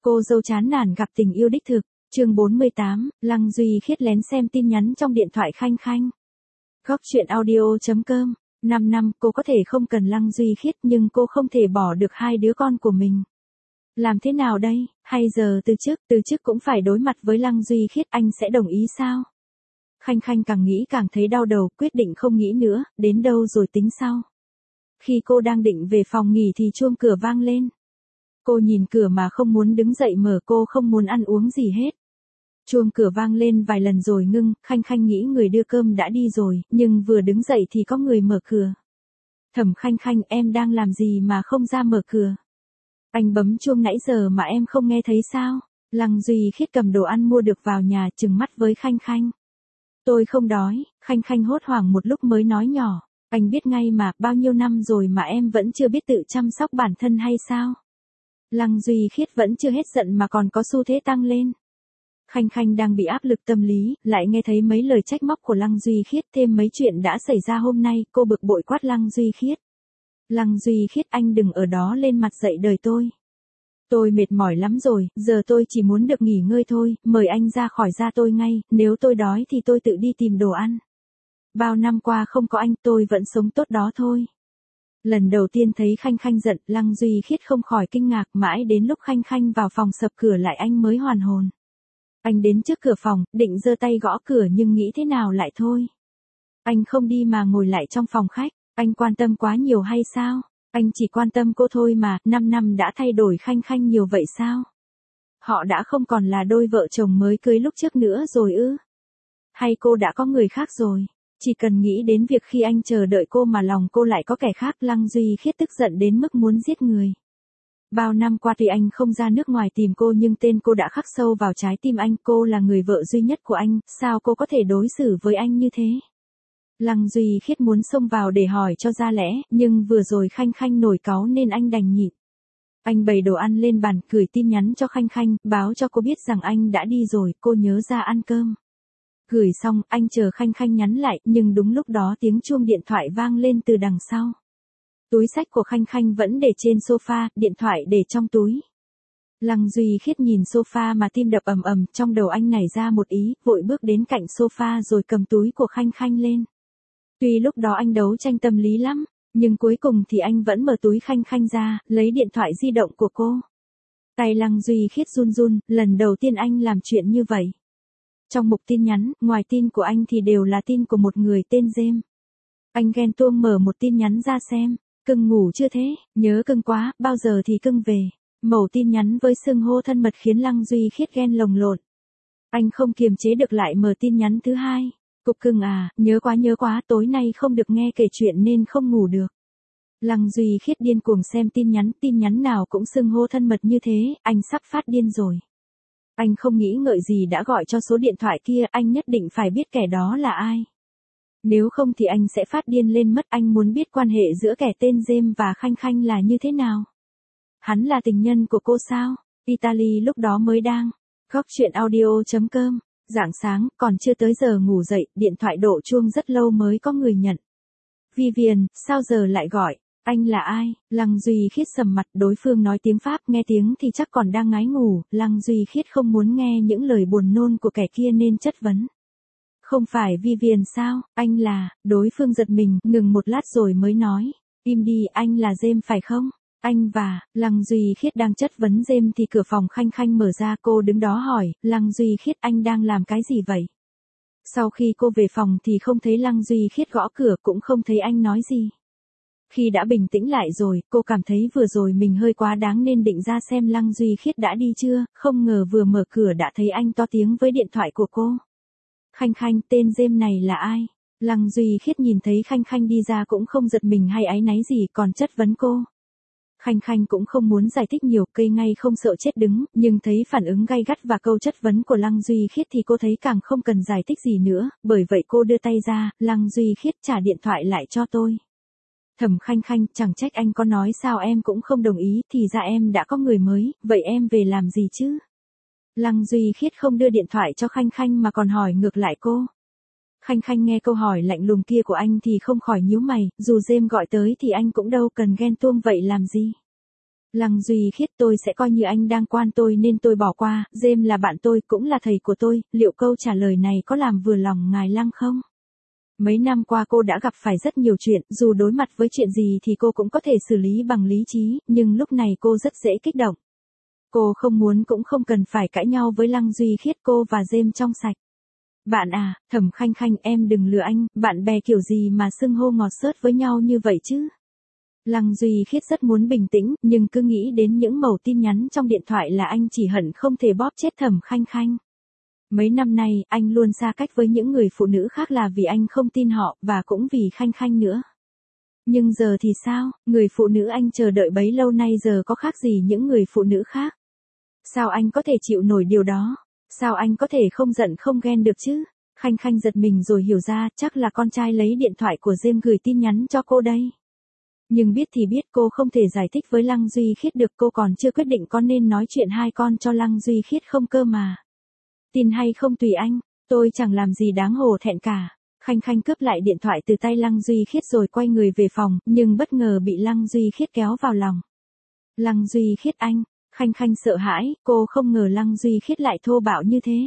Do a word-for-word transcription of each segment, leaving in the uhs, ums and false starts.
Cô dâu chán nản gặp tình yêu đích thực. Chương bốn mươi tám, Lăng Duy Khiết lén xem tin nhắn trong điện thoại Khanh Khanh. Góc truyện audio chấm com. năm năm cô có thể không cần Lăng Duy Khiết nhưng cô không thể bỏ được hai đứa con của mình. Làm thế nào đây, hay giờ từ chức, từ chức cũng phải đối mặt với Lăng Duy Khiết, anh sẽ đồng ý sao? Khanh Khanh càng nghĩ càng thấy đau đầu, quyết định không nghĩ nữa, đến đâu rồi tính sau. Khi cô đang định về phòng nghỉ thì chuông cửa vang lên. Cô nhìn cửa mà không muốn đứng dậy mở, cô không muốn ăn uống gì hết. Chuông cửa vang lên vài lần rồi ngưng, Khanh Khanh nghĩ người đưa cơm đã đi rồi, nhưng vừa đứng dậy thì có người mở cửa. Thẩm Khanh Khanh, em đang làm gì mà không ra mở cửa? Anh bấm chuông nãy giờ mà em không nghe thấy sao? Lăng Duy Khiết cầm đồ ăn mua được vào nhà, trừng mắt với Khanh Khanh. Tôi không đói. Khanh Khanh hốt hoảng một lúc mới nói nhỏ. Anh biết ngay mà, bao nhiêu năm rồi mà em vẫn chưa biết tự chăm sóc bản thân hay sao? Lăng Duy Khiết vẫn chưa hết giận mà còn có xu thế tăng lên. Khanh Khanh đang bị áp lực tâm lý, lại nghe thấy mấy lời trách móc của Lăng Duy Khiết, thêm mấy chuyện đã xảy ra hôm nay, cô bực bội quát Lăng Duy Khiết. Lăng Duy Khiết, anh đừng ở đó lên mặt dạy đời tôi. Tôi mệt mỏi lắm rồi, giờ tôi chỉ muốn được nghỉ ngơi thôi, mời anh ra khỏi gia tôi ngay, nếu tôi đói thì tôi tự đi tìm đồ ăn. Bao năm qua không có anh, tôi vẫn sống tốt đó thôi. Lần đầu tiên thấy Khanh Khanh giận, Lăng Duy Khiết không khỏi kinh ngạc, mãi đến lúc Khanh Khanh vào phòng sập cửa lại anh mới hoàn hồn. Anh đến trước cửa phòng, định giơ tay gõ cửa nhưng nghĩ thế nào lại thôi. Anh không đi mà ngồi lại trong phòng khách, anh quan tâm quá nhiều hay sao? Anh chỉ quan tâm cô thôi mà, năm năm đã thay đổi Khanh Khanh nhiều vậy sao? Họ đã không còn là đôi vợ chồng mới cưới lúc trước nữa rồi ư? Hay cô đã có người khác rồi? Chỉ cần nghĩ đến việc khi anh chờ đợi cô mà lòng cô lại có kẻ khác, Lăng Duy Khiết tức giận đến mức muốn giết người. Bao năm qua thì anh không ra nước ngoài tìm cô nhưng tên cô đã khắc sâu vào trái tim anh, cô là người vợ duy nhất của anh, sao cô có thể đối xử với anh như thế? Lăng Duy Khiết muốn xông vào để hỏi cho ra lẽ, nhưng vừa rồi Khanh Khanh nổi cáu nên anh đành nhịn. Anh bày đồ ăn lên bàn, gửi tin nhắn cho Khanh Khanh, báo cho cô biết rằng anh đã đi rồi, cô nhớ ra ăn cơm. Gửi xong, anh chờ Khanh Khanh nhắn lại, nhưng đúng lúc đó tiếng chuông điện thoại vang lên từ đằng sau. Túi xách của Khanh Khanh vẫn để trên sofa, điện thoại để trong túi. Lăng Duy Khiết nhìn sofa mà tim đập ầm ầm, trong đầu anh nảy ra một ý, vội bước đến cạnh sofa rồi cầm túi của Khanh Khanh lên. Tuy lúc đó anh đấu tranh tâm lý lắm, nhưng cuối cùng thì anh vẫn mở túi Khanh Khanh ra, lấy điện thoại di động của cô. Tay Lăng Duy Khiết run run, lần đầu tiên anh làm chuyện như vậy. Trong mục tin nhắn, ngoài tin của anh thì đều là tin của một người tên James. Anh ghen tuông mở một tin nhắn ra xem. Cưng ngủ chưa thế, nhớ cưng quá, bao giờ thì cưng về. Mẩu tin nhắn với xưng hô thân mật khiến Lăng Duy Khiết ghen lồng lộn. Anh không kiềm chế được lại mở tin nhắn thứ hai. Cục cưng à, nhớ quá nhớ quá, tối nay không được nghe kể chuyện nên không ngủ được. Lăng Duy Khiết điên cuồng xem tin nhắn, tin nhắn nào cũng xưng hô thân mật như thế, anh sắp phát điên rồi. Anh không nghĩ ngợi gì đã gọi cho số điện thoại kia, anh nhất định phải biết kẻ đó là ai. Nếu không thì anh sẽ phát điên lên mất, anh muốn biết quan hệ giữa kẻ tên James và Khanh Khanh là như thế nào. Hắn là tình nhân của cô sao? Italy lúc đó mới đang. Góc truyện audio chấm com. Rạng sáng, còn chưa tới giờ ngủ dậy, điện thoại đổ chuông rất lâu mới có người nhận. Vivian, sao giờ lại gọi? Anh là ai? Lăng Duy Khiết sầm mặt, đối phương nói tiếng Pháp, nghe tiếng thì chắc còn đang ngái ngủ. Lăng Duy Khiết không muốn nghe những lời buồn nôn của kẻ kia nên chất vấn. Không phải Vivian sao, anh là, đối phương giật mình, ngừng một lát rồi mới nói. Im đi, anh là James phải không? Anh và, Lăng Duy Khiết đang chất vấn James thì cửa phòng Khanh Khanh mở ra, cô đứng đó hỏi, Lăng Duy Khiết, anh đang làm cái gì vậy? Sau khi cô về phòng thì không thấy Lăng Duy Khiết gõ cửa, cũng không thấy anh nói gì. Khi đã bình tĩnh lại rồi, cô cảm thấy vừa rồi mình hơi quá đáng nên định ra xem Lăng Duy Khiết đã đi chưa, không ngờ vừa mở cửa đã thấy anh to tiếng với điện thoại của cô. Khanh Khanh, tên James này là ai? Lăng Duy Khiết nhìn thấy Khanh Khanh đi ra cũng không giật mình hay áy náy gì, còn chất vấn cô. Khanh Khanh cũng không muốn giải thích nhiều, cây ngay không sợ chết đứng, nhưng thấy phản ứng gay gắt và câu chất vấn của Lăng Duy Khiết thì cô thấy càng không cần giải thích gì nữa, bởi vậy cô đưa tay ra, Lăng Duy Khiết trả điện thoại lại cho tôi. Thẩm Khanh Khanh, chẳng trách anh có nói sao em cũng không đồng ý, thì ra em đã có người mới, vậy em về làm gì chứ? Lăng Duy Khiết không đưa điện thoại cho Khanh Khanh mà còn hỏi ngược lại cô. Khanh Khanh nghe câu hỏi lạnh lùng kia của anh thì không khỏi nhíu mày, dù James gọi tới thì anh cũng đâu cần ghen tuông vậy làm gì. Lăng Duy Khiết, tôi sẽ coi như anh đang quan tôi nên tôi bỏ qua, James là bạn tôi, cũng là thầy của tôi, liệu câu trả lời này có làm vừa lòng ngài Lăng không? Mấy năm qua cô đã gặp phải rất nhiều chuyện, dù đối mặt với chuyện gì thì cô cũng có thể xử lý bằng lý trí, nhưng lúc này cô rất dễ kích động. Cô không muốn cũng không cần phải cãi nhau với Lăng Duy Khiết, cô và James trong sạch. Bạn à, Thẩm Khanh Khanh, em đừng lừa anh, bạn bè kiểu gì mà xưng hô ngọt xớt với nhau như vậy chứ? Lăng Duy Khiết rất muốn bình tĩnh, nhưng cứ nghĩ đến những mẩu tin nhắn trong điện thoại là anh chỉ hận không thể bóp chết Thẩm Khanh Khanh. Mấy năm nay, anh luôn xa cách với những người phụ nữ khác là vì anh không tin họ, và cũng vì Khanh Khanh nữa. Nhưng giờ thì sao, người phụ nữ anh chờ đợi bấy lâu nay giờ có khác gì những người phụ nữ khác? Sao anh có thể chịu nổi điều đó? Sao anh có thể không giận không ghen được chứ? Khanh Khanh giật mình rồi hiểu ra, chắc là con trai lấy điện thoại của James gửi tin nhắn cho cô đây. Nhưng biết thì biết, cô không thể giải thích với Lăng Duy Khiết được, cô còn chưa quyết định có nên nói chuyện hai con cho Lăng Duy Khiết không cơ mà. Tin hay không tùy anh, tôi chẳng làm gì đáng hổ thẹn cả. Khanh Khanh cướp lại điện thoại từ tay Lăng Duy Khiết rồi quay người về phòng, nhưng bất ngờ bị Lăng Duy Khiết kéo vào lòng. Lăng Duy Khiết anh, Khanh Khanh sợ hãi, cô không ngờ Lăng Duy Khiết lại thô bạo như thế.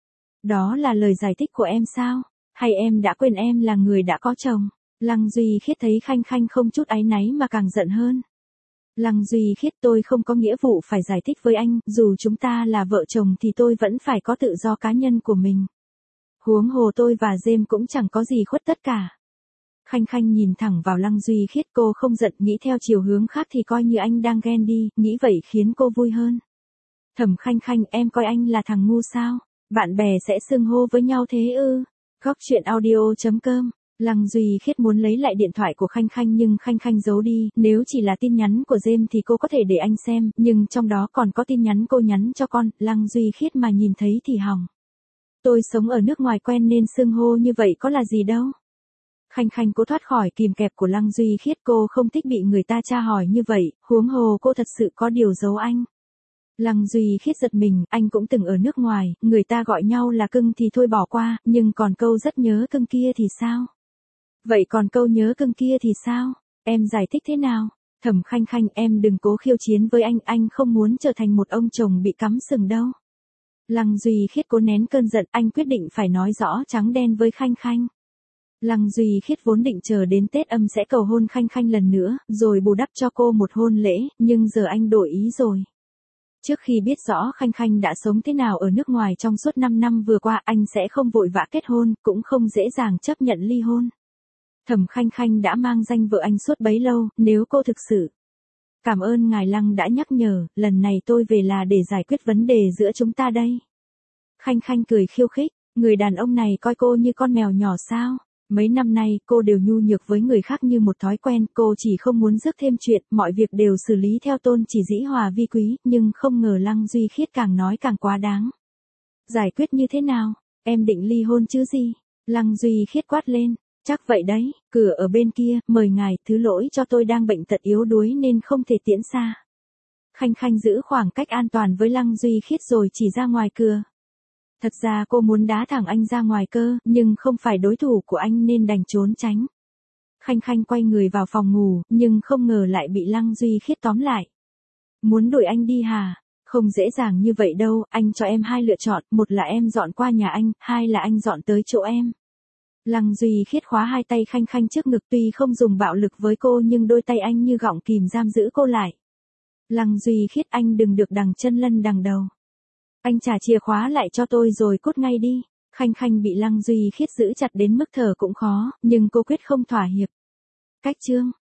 Đó là lời giải thích của em sao? Hay em đã quên em là người đã có chồng? Lăng Duy Khiết thấy Khanh Khanh không chút áy náy mà càng giận hơn. Lăng Duy Khiết, tôi không có nghĩa vụ phải giải thích với anh, dù chúng ta là vợ chồng thì tôi vẫn phải có tự do cá nhân của mình. Huống hồ tôi và James cũng chẳng có gì khuất tất cả. Khanh Khanh nhìn thẳng vào Lăng Duy Khiết, cô không giận, nghĩ theo chiều hướng khác thì coi như anh đang ghen đi, nghĩ vậy khiến cô vui hơn. Thẩm Khanh Khanh, em coi anh là thằng ngu sao? Bạn bè sẽ xưng hô với nhau thế ư? Góc truyện audio chấm com. Lăng Duy Khiết muốn lấy lại điện thoại của Khanh Khanh nhưng Khanh Khanh giấu đi, nếu chỉ là tin nhắn của James thì cô có thể để anh xem, nhưng trong đó còn có tin nhắn cô nhắn cho con, Lăng Duy Khiết mà nhìn thấy thì hỏng. Tôi sống ở nước ngoài quen nên xưng hô như vậy có là gì đâu. Khanh Khanh cố thoát khỏi kìm kẹp của Lăng Duy Khiết, cô không thích bị người ta tra hỏi như vậy, huống hồ cô thật sự có điều giấu anh. Lăng Duy Khiết giật mình, anh cũng từng ở nước ngoài, người ta gọi nhau là cưng thì thôi bỏ qua, nhưng còn câu rất nhớ cưng kia thì sao? Vậy còn câu nhớ cưng kia thì sao? Em giải thích thế nào? Thẩm Khanh Khanh, em đừng cố khiêu chiến với anh, anh không muốn trở thành một ông chồng bị cắm sừng đâu. Lăng Duy Khiết cố nén cơn giận, anh quyết định phải nói rõ trắng đen với Khanh Khanh. Lăng Duy Khiết vốn định chờ đến Tết âm sẽ cầu hôn Khanh Khanh lần nữa, rồi bù đắp cho cô một hôn lễ, nhưng giờ anh đổi ý rồi. Trước khi biết rõ Khanh Khanh đã sống thế nào ở nước ngoài trong suốt năm năm vừa qua, anh sẽ không vội vã kết hôn, cũng không dễ dàng chấp nhận ly hôn. Thẩm Khanh Khanh đã mang danh vợ anh suốt bấy lâu, nếu cô thực sự. Cảm ơn ngài Lăng đã nhắc nhở, lần này tôi về là để giải quyết vấn đề giữa chúng ta đây. Khanh Khanh cười khiêu khích, người đàn ông này coi cô như con mèo nhỏ sao? Mấy năm nay, cô đều nhu nhược với người khác như một thói quen, cô chỉ không muốn rước thêm chuyện, mọi việc đều xử lý theo tôn chỉ dĩ hòa vi quý, nhưng không ngờ Lăng Duy Khiết càng nói càng quá đáng. Giải quyết như thế nào? Em định ly hôn chứ gì? Lăng Duy Khiết quát lên. Chắc vậy đấy, cửa ở bên kia, mời ngài, thứ lỗi cho tôi đang bệnh tật yếu đuối nên không thể tiễn xa. Khanh Khanh giữ khoảng cách an toàn với Lăng Duy Khiết rồi chỉ ra ngoài cửa. Thật ra cô muốn đá thẳng anh ra ngoài cơ, nhưng không phải đối thủ của anh nên đành trốn tránh. Khanh Khanh quay người vào phòng ngủ, nhưng không ngờ lại bị Lăng Duy Khiết tóm lại. Muốn đuổi anh đi hả? Không dễ dàng như vậy đâu, anh cho em hai lựa chọn, một là em dọn qua nhà anh, hai là anh dọn tới chỗ em. Lăng Duy Khiết khóa hai tay Khanh Khanh trước ngực, tuy không dùng bạo lực với cô nhưng đôi tay anh như gọng kìm giam giữ cô lại. Lăng Duy Khiết, anh đừng được đằng chân lân đằng đầu. Anh trả chìa khóa lại cho tôi rồi cút ngay đi. Khanh Khanh bị Lăng Duy Khiết giữ chặt đến mức thở cũng khó, nhưng cô quyết không thỏa hiệp. Cách chương